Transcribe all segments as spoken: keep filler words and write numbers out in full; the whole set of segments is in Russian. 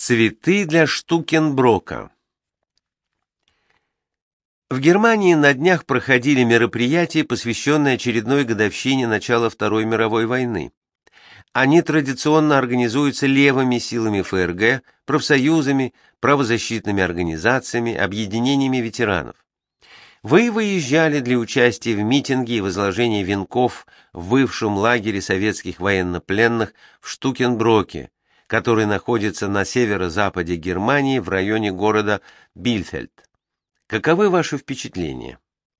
Цветы для Штукенброка. В Германии на днях проходили мероприятия, посвященные очередной годовщине начала Второй мировой войны. Они традиционно организуются левыми силами ФРГ, профсоюзами, правозащитными организациями, объединениями ветеранов. Вы выезжали для участия в митинге и возложении венков в бывшем лагере советских военнопленных в Штукенброке, который находится на северо-западе Германии в районе города Бильфельд. Каковы ваши впечатления?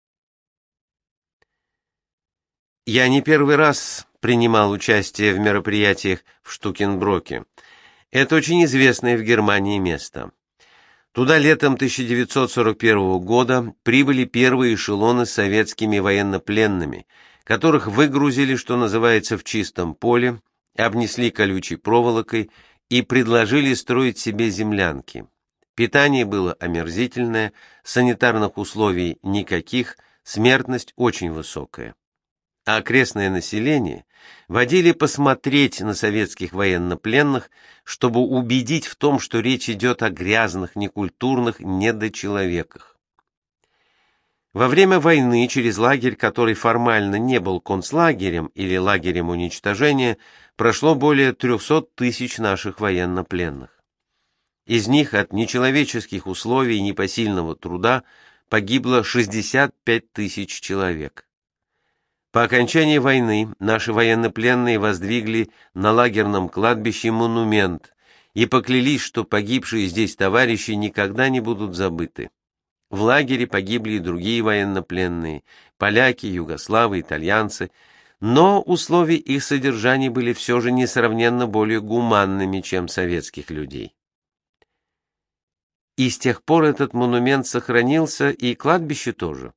Я не первый раз принимал участие в мероприятиях в Штукенброке. Это очень известное в Германии место. Туда летом тысяча девятьсот сорок первого года прибыли первые эшелоны с советскими военнопленными, которых выгрузили, что называется, в чистом поле, обнесли колючей проволокой и предложили строить себе землянки. Питание было омерзительное, санитарных условий никаких, смертность очень высокая. А окрестное население водили посмотреть на советских военнопленных, чтобы убедить в том, что речь идет о грязных, некультурных недочеловеках. Во время войны через лагерь, который формально не был концлагерем или лагерем уничтожения, прошло более трехсот тысяч наших военнопленных. Из них от нечеловеческих условий и непосильного труда погибло шестьдесят пять тысяч человек. По окончании войны наши военнопленные воздвигли на лагерном кладбище монумент и поклялись, что погибшие здесь товарищи никогда не будут забыты. В лагере погибли и другие военнопленные, поляки, югославы, итальянцы, но условия их содержания были все же несравненно более гуманными, чем советских людей. И с тех пор этот монумент сохранился, и кладбище тоже.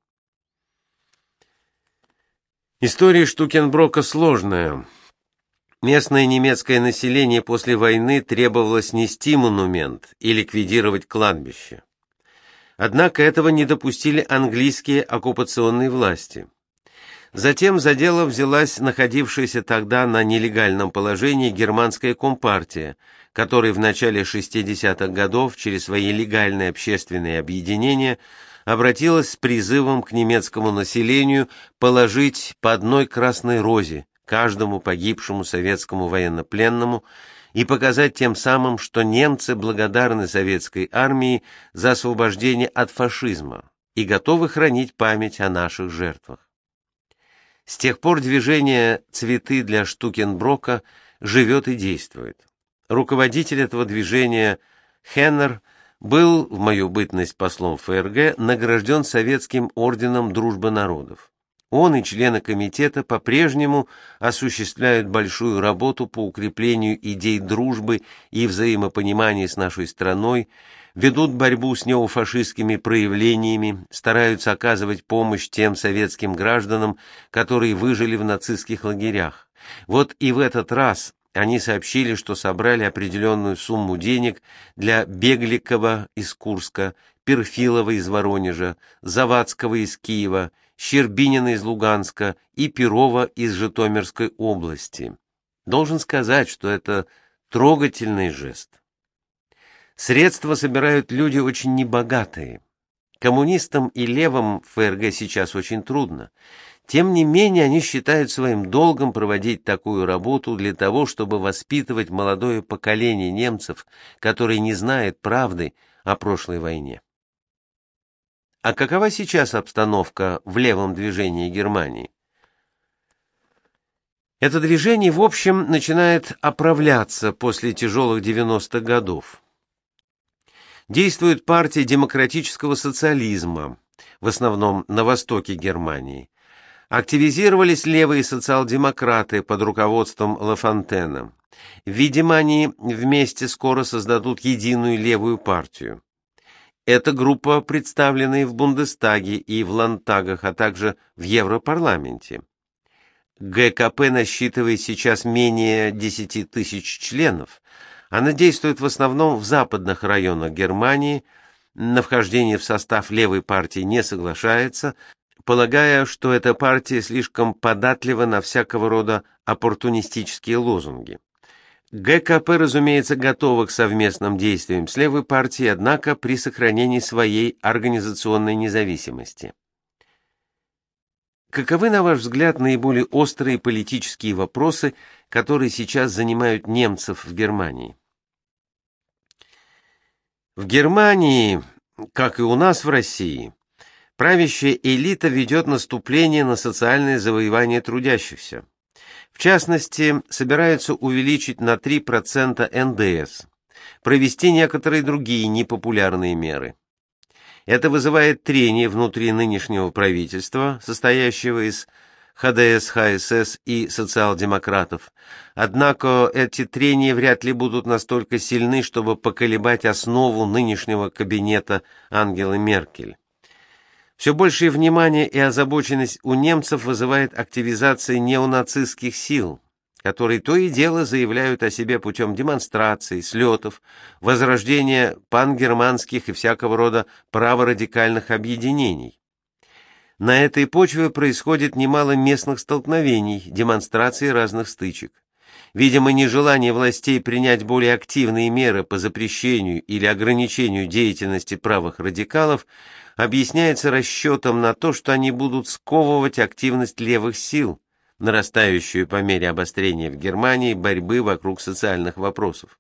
История Штукенброка сложная. Местное немецкое население после войны требовало снести монумент и ликвидировать кладбище. Однако этого не допустили английские оккупационные власти. Затем за дело взялась находившаяся тогда на нелегальном положении германская компартия, которая в начале шестидесятых годов через свои легальные общественные объединения обратилась с призывом к немецкому населению положить по одной красной розе каждому погибшему советскому военнопленному и показать тем самым, что немцы благодарны советской армии за освобождение от фашизма и готовы хранить память о наших жертвах. С тех пор движение «Цветы для Штукенброка» живет и действует. Руководитель этого движения Хеннер был, в мою бытность послом ФРГ, награжден Советским орденом Дружбы народов. Он и члены комитета по-прежнему осуществляют большую работу по укреплению идей дружбы и взаимопонимания с нашей страной, ведут борьбу с неофашистскими проявлениями, стараются оказывать помощь тем советским гражданам, которые выжили в нацистских лагерях. Вот и в этот раз они сообщили, что собрали определенную сумму денег для Бегликова из Курска, Перфилова из Воронежа, Завадского из Киева, Щербинина из Луганска и Перова из Житомирской области. Должен сказать, что это трогательный жест. Средства собирают люди очень небогатые. Коммунистам и левым в ФРГ сейчас очень трудно. Тем не менее, они считают своим долгом проводить такую работу для того, чтобы воспитывать молодое поколение немцев, которое не знает правды о прошлой войне. А какова сейчас обстановка в левом движении Германии? Это движение, в общем, начинает оправляться после тяжелых девяностых годов. Действует партия демократического социализма, в основном на востоке Германии. Активизировались левые социал-демократы под руководством Лафонтена. Видимо, они вместе скоро создадут единую левую партию. Эта группа представлена и в Бундестаге, и в Ландтагах, а также в Европарламенте. ГКП насчитывает сейчас менее десяти тысяч членов. Она действует в основном в западных районах Германии, на вхождение в состав левой партии не соглашается, полагая, что эта партия слишком податлива на всякого рода оппортунистические лозунги. ГКП, разумеется, готова к совместным действиям с левой партией, однако при сохранении своей организационной независимости. Каковы, на ваш взгляд, наиболее острые политические вопросы, которые сейчас занимают немцев в Германии? В Германии, как и у нас в России, правящая элита ведет наступление на социальное завоевание трудящихся. В частности, собираются увеличить на три процента эн дэ эс, провести некоторые другие непопулярные меры. Это вызывает трение внутри нынешнего правительства, состоящего из ха дэ эс, ха эс эс и социал-демократов. Однако эти трения вряд ли будут настолько сильны, чтобы поколебать основу нынешнего кабинета Ангелы Меркель. Все большее внимание и озабоченность у немцев вызывает активизация неонацистских сил, которые то и дело заявляют о себе путем демонстраций, слетов, возрождения пангерманских и всякого рода праворадикальных объединений. На этой почве происходит немало местных столкновений, демонстраций и разных стычек. Видимо, нежелание властей принять более активные меры по запрещению или ограничению деятельности правых радикалов объясняется расчетом на то, что они будут сковывать активность левых сил, нарастающую по мере обострения в Германии борьбы вокруг социальных вопросов.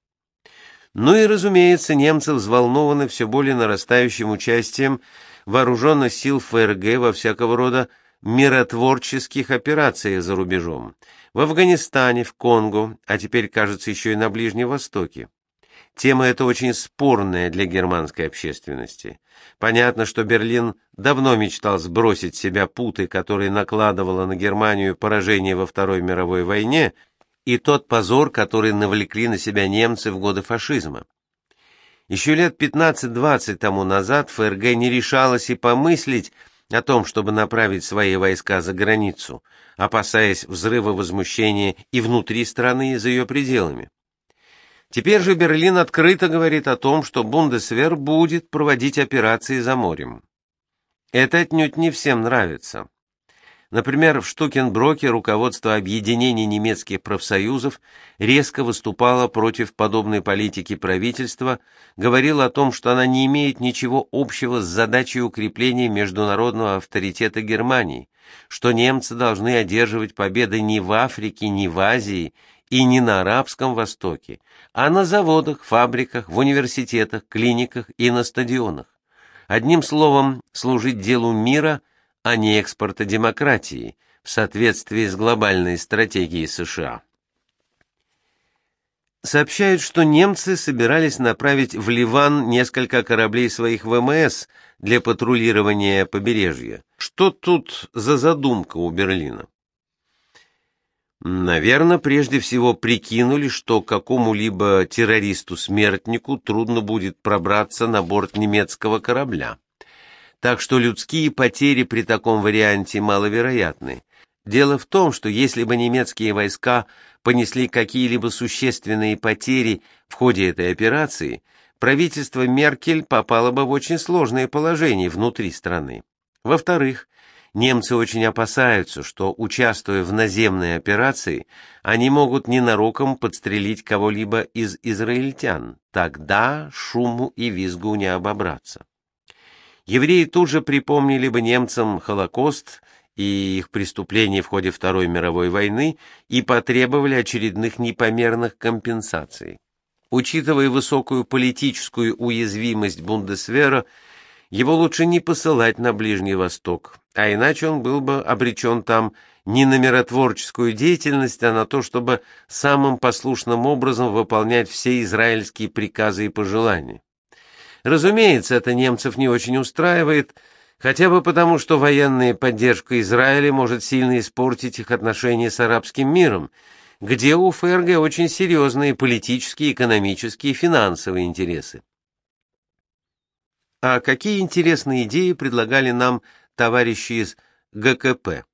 Ну и, разумеется, немцы взволнованы все более нарастающим участием вооруженных сил эф эр гэ во всякого рода миротворческих операциях за рубежом, в Афганистане, в Конго, а теперь, кажется, еще и на Ближнем Востоке. Тема эта очень спорная для германской общественности. Понятно, что Берлин давно мечтал сбросить с себя путы, которые накладывало на Германию поражение во Второй мировой войне, и тот позор, который навлекли на себя немцы в годы фашизма. Еще лет пятнадцать-двадцать тому назад эф эр гэ не решалась и помыслить о том, чтобы направить свои войска за границу, опасаясь взрыва возмущения и внутри страны, и за ее пределами. Теперь же Берлин открыто говорит о том, что Бундесвер будет проводить операции за морем. Это отнюдь не всем нравится. Например, в Штукенброке руководство объединения немецких профсоюзов резко выступало против подобной политики правительства, говорило о том, что она не имеет ничего общего с задачей укрепления международного авторитета Германии, что немцы должны одерживать победы не в Африке, не в Азии и не на Арабском Востоке, а на заводах, фабриках, в университетах, клиниках и на стадионах. Одним словом, служить делу мира, а не экспорта демократии, в соответствии с глобальной стратегией США. Сообщают, что немцы собирались направить в Ливан несколько кораблей своих вэ эм эс для патрулирования побережья. Что тут за задумка у Берлина? Наверное, прежде всего прикинули, что какому-либо террористу-смертнику трудно будет пробраться на борт немецкого корабля. Так что людские потери при таком варианте маловероятны. Дело в том, что если бы немецкие войска понесли какие-либо существенные потери в ходе этой операции, правительство Меркель попало бы в очень сложное положение внутри страны. Во-вторых, немцы очень опасаются, что, участвуя в наземной операции, они могут ненароком подстрелить кого-либо из израильтян. Тогда шуму и визгу не обобраться. Евреи тут же припомнили бы немцам Холокост и их преступления в ходе Второй мировой войны и потребовали очередных непомерных компенсаций. Учитывая высокую политическую уязвимость Бундесвера, его лучше не посылать на Ближний Восток, а иначе он был бы обречен там не на миротворческую деятельность, а на то, чтобы самым послушным образом выполнять все израильские приказы и пожелания. Разумеется, это немцев не очень устраивает, хотя бы потому, что военная поддержка Израиля может сильно испортить их отношения с арабским миром, где у эф эр гэ очень серьезные политические, экономические и финансовые интересы. А какие интересные идеи предлагали нам товарищи из гэ ка пэ?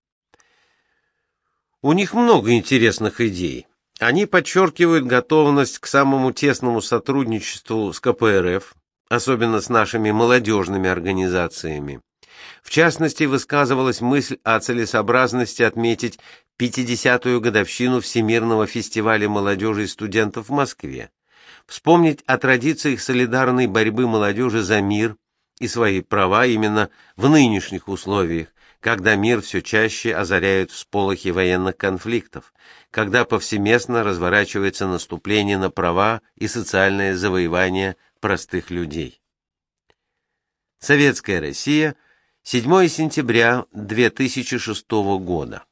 У них много интересных идей. Они подчеркивают готовность к самому тесному сотрудничеству с ка пэ эр эф, особенно с нашими молодежными организациями. В частности, высказывалась мысль о целесообразности отметить пятидесятую годовщину Всемирного фестиваля молодежи и студентов в Москве, вспомнить о традициях солидарной борьбы молодежи за мир и свои права именно в нынешних условиях, когда мир все чаще озаряют всполохи военных конфликтов, когда повсеместно разворачивается наступление на права и социальное завоевание простых людей. Советская Россия, седьмое сентября две тысячи шестого года.